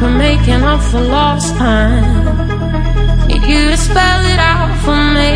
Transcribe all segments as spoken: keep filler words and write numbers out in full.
we're making up for lost time. Need you to spell it out for me.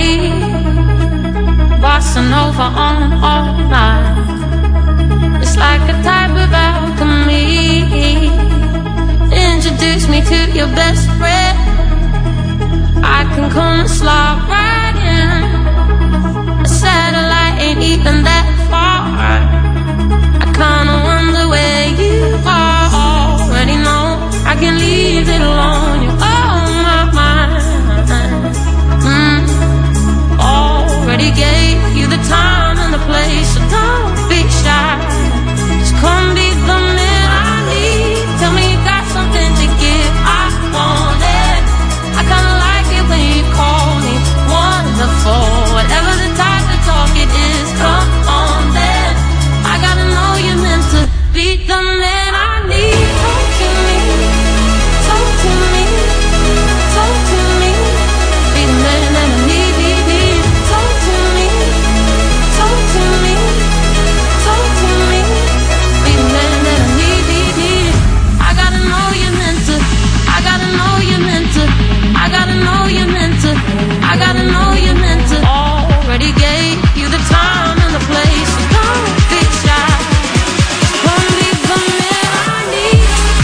Bossa Nova on all night. It's like a type of alchemy. Introduce me to your best friend. I can come and slide right in. A satellite ain't even that far. I kinda wonder where you are. Already know I can leave it alone. You're on my mind. mm. Already gave you the time and the place, so don't be shy. Just come be the man I need. Tell me you got something to give. I want it. I kinda like it when you call me wonderful. Whatever the type of talk it is, come on then. I gotta know you're meant to be the man I need. Talk to me, talk to me, talk to me. Be the man that I need. Talk to me, talk to me, talk to me. Be the man that I need. I gotta know you're meant to. I gotta know you're meant to. I gotta know you're meant to. I gotta know you're meant to. Already gave you the time and the place, so don't be shy. Come be the man I need.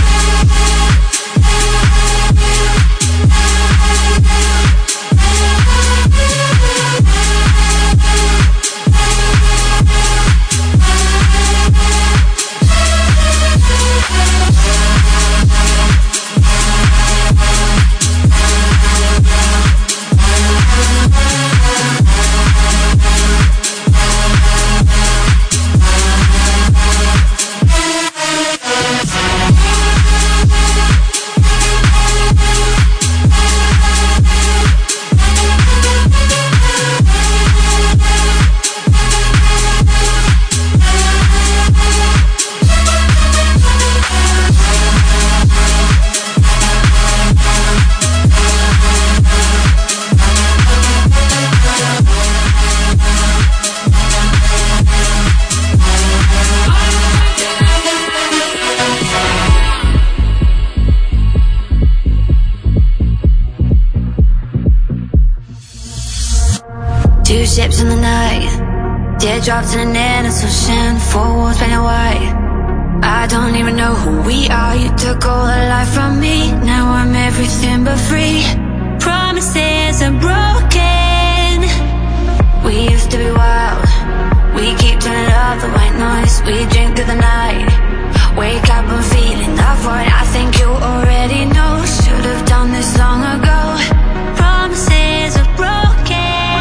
Two ships in the night, teardrops in an endless ocean, four walls painted white. I don't even know who we are. You took all the life from me. Now I'm everything but free. Promises are broken. We used to be wild. We keep turning up the white noise. We drink through the night. Wake up and feeling the void. I think you already know. Should have done this long ago. Promises are broken.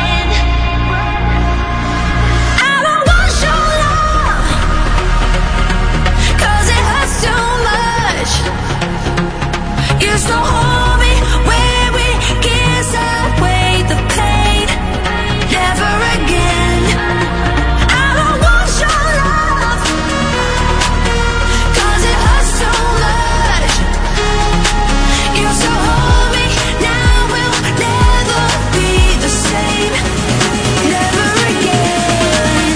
So hold me where we kiss away the pain. Never again. I don't want your love, 'cause it hurts so much. You so hold me, now we'll never be the same. Never again.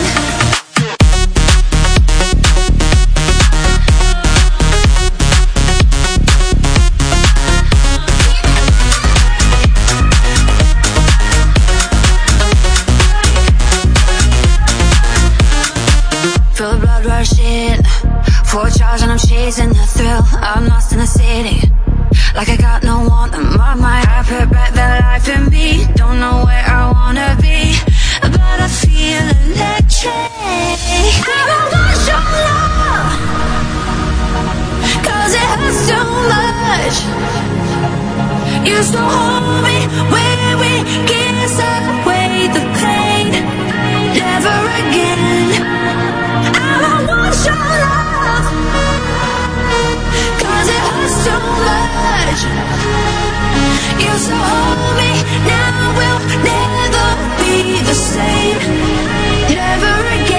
Feel the blood rush in, full charge and I'm chasing the thrill. I'm lost in the city, like I got no one on my mind. I put back the life in me, don't know where I wanna be, but I feel electric. I don't want your love, 'cause it hurts so much. You still hold me where we kiss away the pain. Never again. I don't want your love, 'cause it hurts so much. You so hold me, now we'll never be the same. Never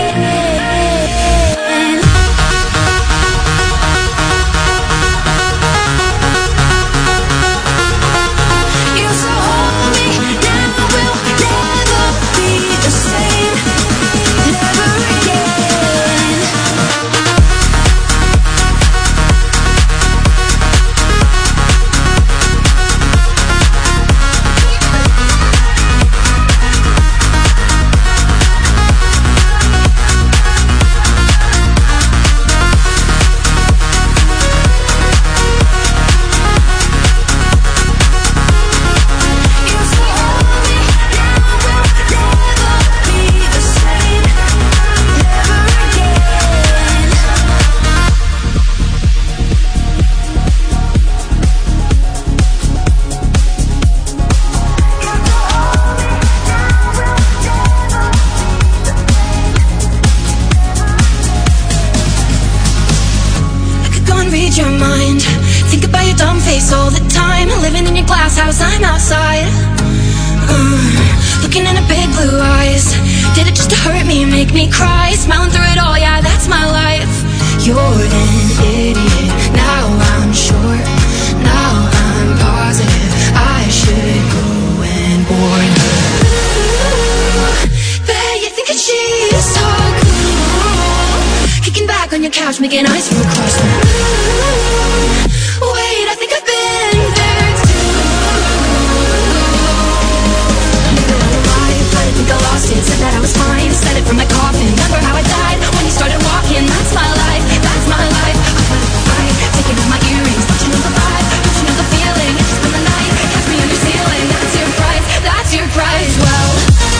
again. You so hold me, now we'll never be the same. Never again. looking in her big blue eyes. Did it just to hurt me, make me cry? Smiling through it all, yeah, that's my life. You're an idiot, now I'm sure. Now I'm positive I should go and warn her. Ooh, bet you think that she's so cool, kicking back on your couch, making eyes from across the room. Wait, I think I've been there too. Maybe I'm alive, but I think I lost it. Said that I was fine, said it from my coffin. Remember how I died when you started walking? That's my life, that's my life. I let it fight, taking out my earrings. Don't you know the vibe? Don't you know the feeling? It's just been the night, catch me on your ceiling. That's your price, that's your price. Well,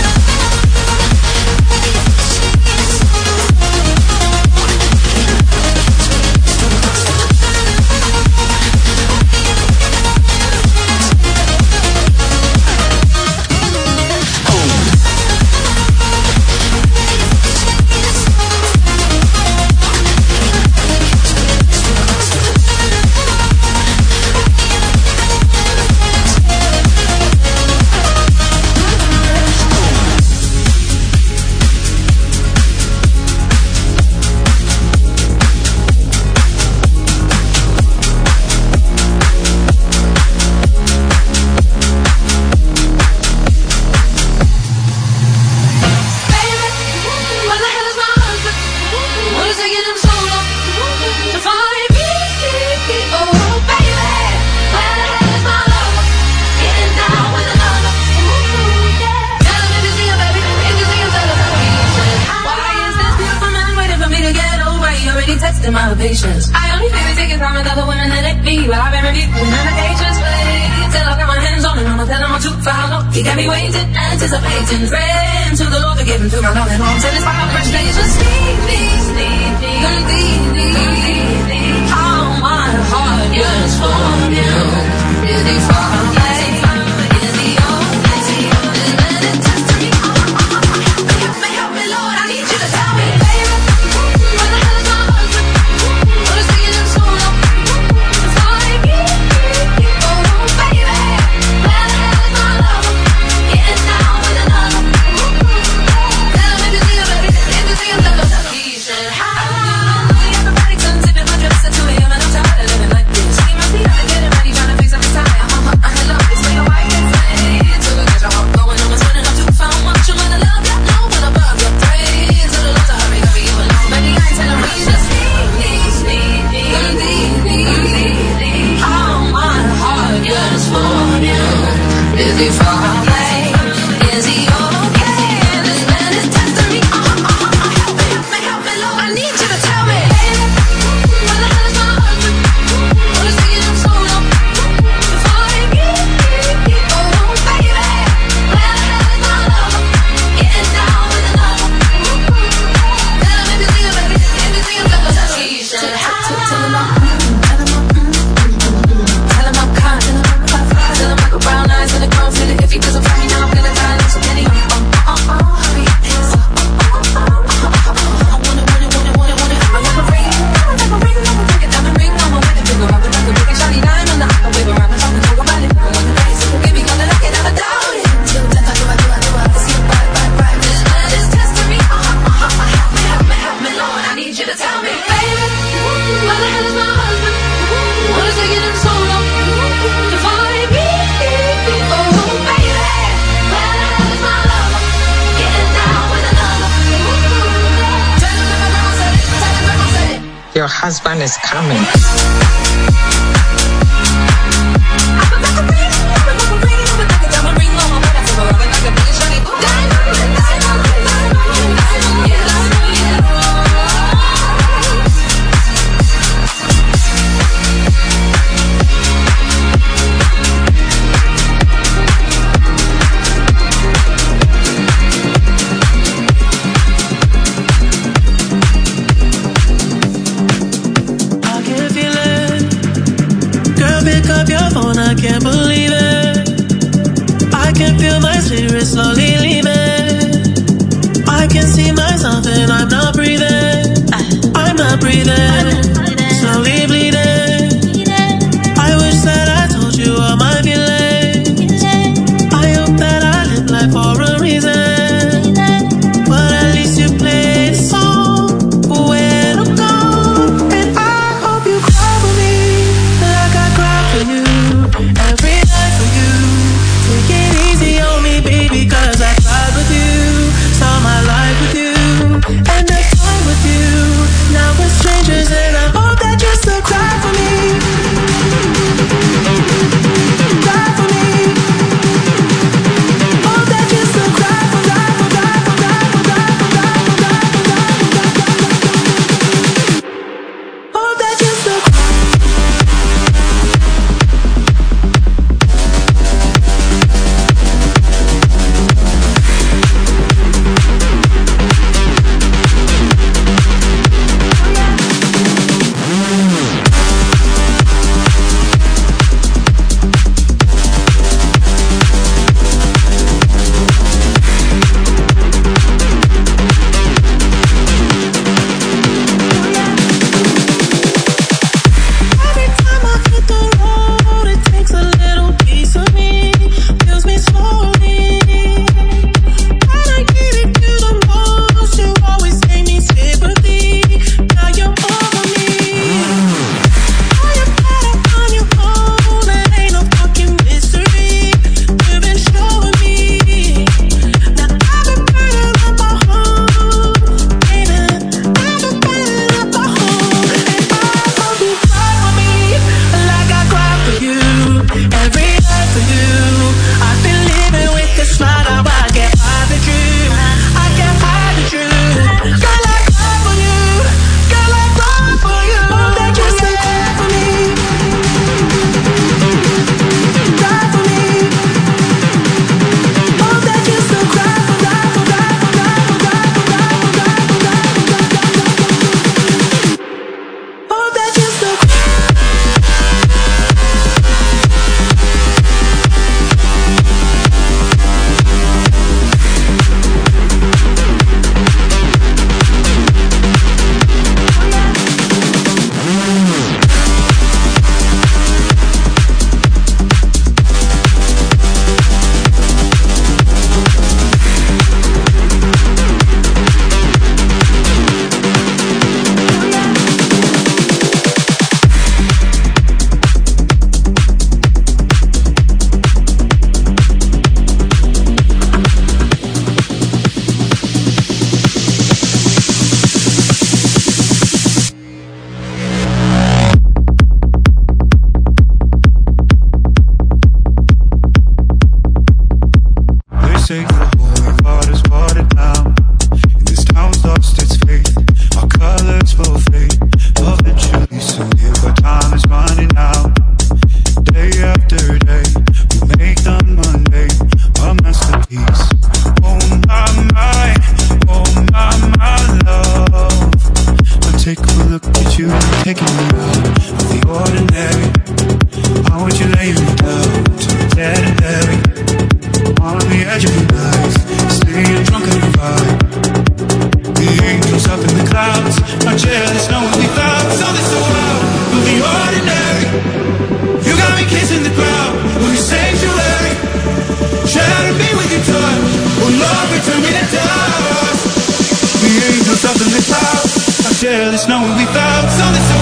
I only feel it taking time with other women that it be. Well, I've been reviewing medications, wait till I got my hands on it. I'ma tell him I'm too far. He got me waiting, anticipating, praying to the Lord to give him to my loving arms. And it's my frustrations. Need me, need me, need me, need me. How my heart yearns for you. Really far away. Is he okay? Just let it test me. Help me, help me, Lord. I need you to tell me, baby. Where the hell is my husband? What is taking him so long? It's like, oh, baby. Where the hell is my lover? Getting down with another. Tell him if you see him, baby. If you see him, tell him he should have. Everybody turns if it much upset to him, and I'm tired of living like this. He must be out of getting ready, trying to fix every time. Uh-huh, I love this way your wife can say. Till I get your heart going, I'm spinning up too far. Much you wanna love ya, no one above ya. Pray to the Lord to hurry, hurry you along. Baby, I ain't telling me just need me, need me, need me, need me. How my heart yearns for you. Is he far away? Is he okay? This man is testing me. Uh-huh, uh-huh, help me, help me, help me, Lord. I need you to tell me, baby, where the hell is my husband? What is taking him so long? If I get, oh, baby, where the hell is my lover? Getting down with another. Tell him if you see him, baby, if you see him, tell him he should have. Tell him I'm, tell him I'm, tell him I'm kind. Tell him I got brown eyes and a chrome city. If he doesn't find me now, I'm gonna die. So can he? Oh, oh, oh, hurry. Oh, oh, oh, oh, oh. I want it, want it, want it, want it, want it. I love a ring, I love a ring, I'ma take a diamond ring, I'ma wear the finger up and like a big and shiny diamond. I wave around and talk and talk about it. I want the face, so give me nothing I can never doubt it. Till death I do, I do, I do, I see it right, right, right. This man is testing me. Uh-huh, uh-huh, help me, help me, help me, Lord. I need you to tell me, baby, where the hell is my husband? What is taking him so long to find me? Oh, baby, where the hell is my lover? Getting down with another. Tell him that my mama said it, tell him that my said it. Your husband is coming. I can feel it. jealous knowing we found something so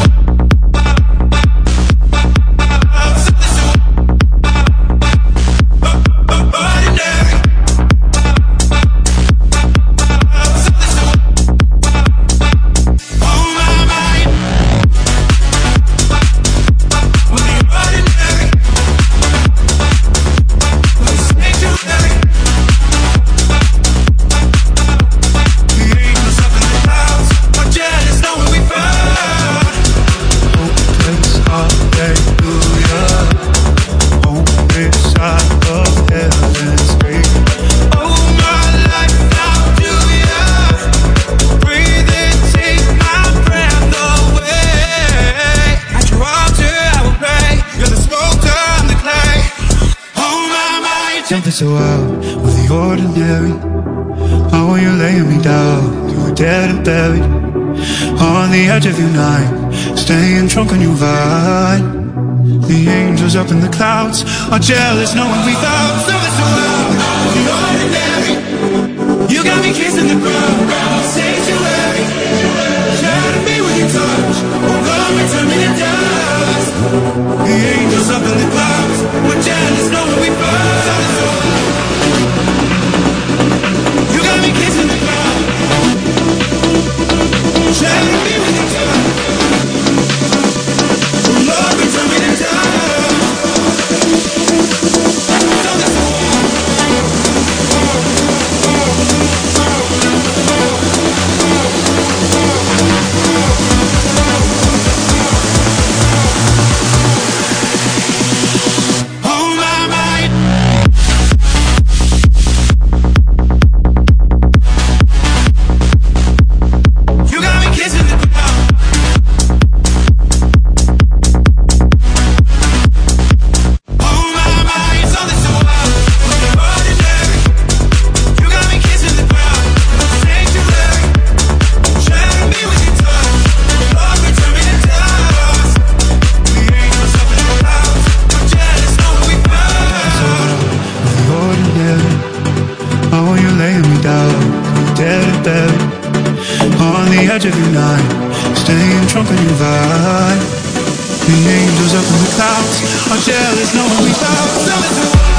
so out of the ordinary. Oh, you're laying me down, you were dead and buried on the edge of your night, staying drunk on your vibe. The angels up in the clouds are jealous knowing we found something so out of the ordinary. You got me kissing the ground, sanctuary. Shadow me with your touch, oh God, return me to dust. The angels up in the clouds were jealous knowing we found something so out. You got me kissing the ground, shadow me with your touch. Oh Lord, return me to dust. Something so of your night, staying drunk on your vibe. The angels up in the clouds are jealous knowing we found something to